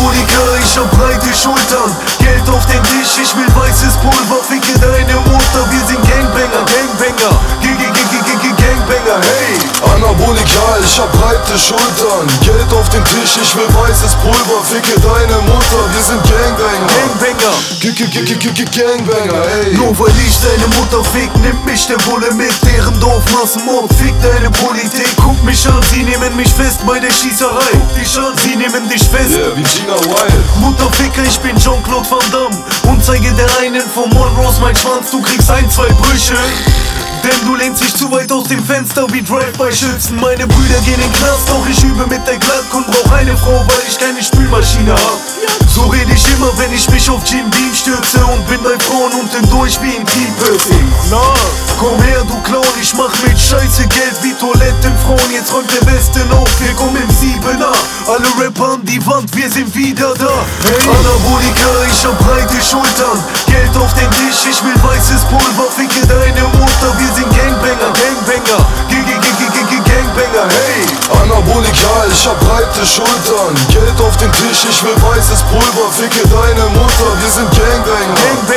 Anabolika, ich hab breite Schultern, Geld auf den Tisch, ich will weißes Pulver, ficke deine Mutter, wir sind Gangbanger, Gangbanger, Gangbanger, hey. Anabolika, ich hab breite Schultern, Geld auf den Tisch, ich will weißes Pulver, ficke deine Mutter, wir sind Gangbanger, Gangbanger, Gangbanger, ey. Nur weil ich deine Mutter fick, nimmt mich der Bulle mit, deren Dorfmassenmord, fick deine Politik, guck mich an, sie nehmen mich fest bei der Schießerei, guck dich an, sie nehmen dich fest, yeah, wie Gina Wild. Mutterficker, ich bin Jean-Claude Van Damme und zeige der einen von Monrose mein Schwanz, du kriegst 1, 2 Brüche. Denn du lehnst dich zu weit aus dem Fenster wie Drive-by-Schützen. Meine Brüder gehen in Knast, doch ich übe mit der Glock und brauch eine Frau, weil ich keine Spülmaschine hab. So red ich immer, wenn ich mich auf Jim Beam stürze und bin bei Frauen unten durch wie in T-Piercing. Na, komm her, du Clown, ich mach mit Scheiße Geld wie Toilettenfrauen. Jetzt räumt der Westen auf, wir kommen im 7er. Alle Rapper an die Wand, wir sind wieder da. Hey, Anabolika, ich hab breite Schultern, Geld auf den Tisch, ich will weißes Pulver, ficke deine Mutter, wir sind Gangbanger, Gangbanger, Gangbanger, hey. Anabolika, ich hab breite Schultern, Geld auf den Tisch, ich will weißes Pulver, ficke deine Mutter, wir sind Gangbanger,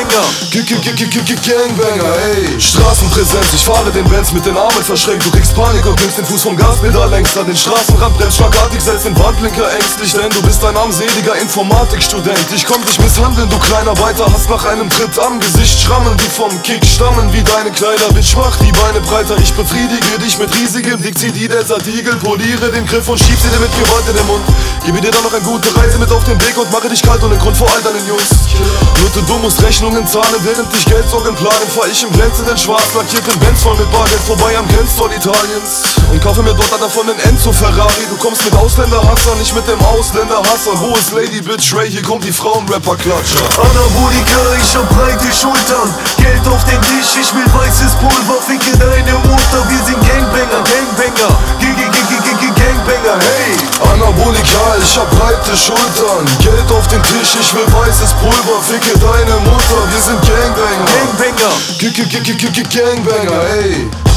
Gangbanger, ey. Straßenpräsenz, ich fahre den Benz mit den Armen verschränkt, du kriegst Panik und nimmst den Fuß vom Gaspedal längst an den Straßenrand, bremst schlagartig, setzt den Wandblinker ängstlich, denn du bist ein armseliger Informatikstudent. Ich komm dich misshandeln, du Kleinarbeiter, hast nach einem Tritt am Gesicht Schrammen, die vom Kick stammen wie deine Kleider, Bitch, mach die Beine breiter, ich befriedige dich mit riesigem Dick, zieh die Desert Eagle, poliere den Griff und schieb sie dir mit Gewalt in den Mund. Gebe dir dann noch eine gute Reise mit auf den Weg und mache dich kalt ohne Grund vor all deinen Jungs. Nutte, du musst Rechnungen zahlen, während dich Geldsorgen planen, fahr ich im glänzenden schwarz lackierten Benz voll mit Bargeld vorbei am Grenztor Italiens und kaufe mir dort einer von den Enzo Ferrari. Du kommst mit Ausländerhasser, nicht mit dem Ausländerhasser. Wo ist Lady Bitch Ray? Hier kommt die Frauenrapper-Klatscher. Anabolika, ich hab breite Schultern, Geld auf den Tisch, ich will weißes Pulver, ficke deine Mutter, wir sind Gangbanger, Gangbanger, Gangbanger, hey. Anabolika, ich hab breite Schultern, Geld auf den Tisch, ich will weißes Pulver, ficke deine Mutter, wir sind Gangbanger, Gangbanger, Gangbanger, ey.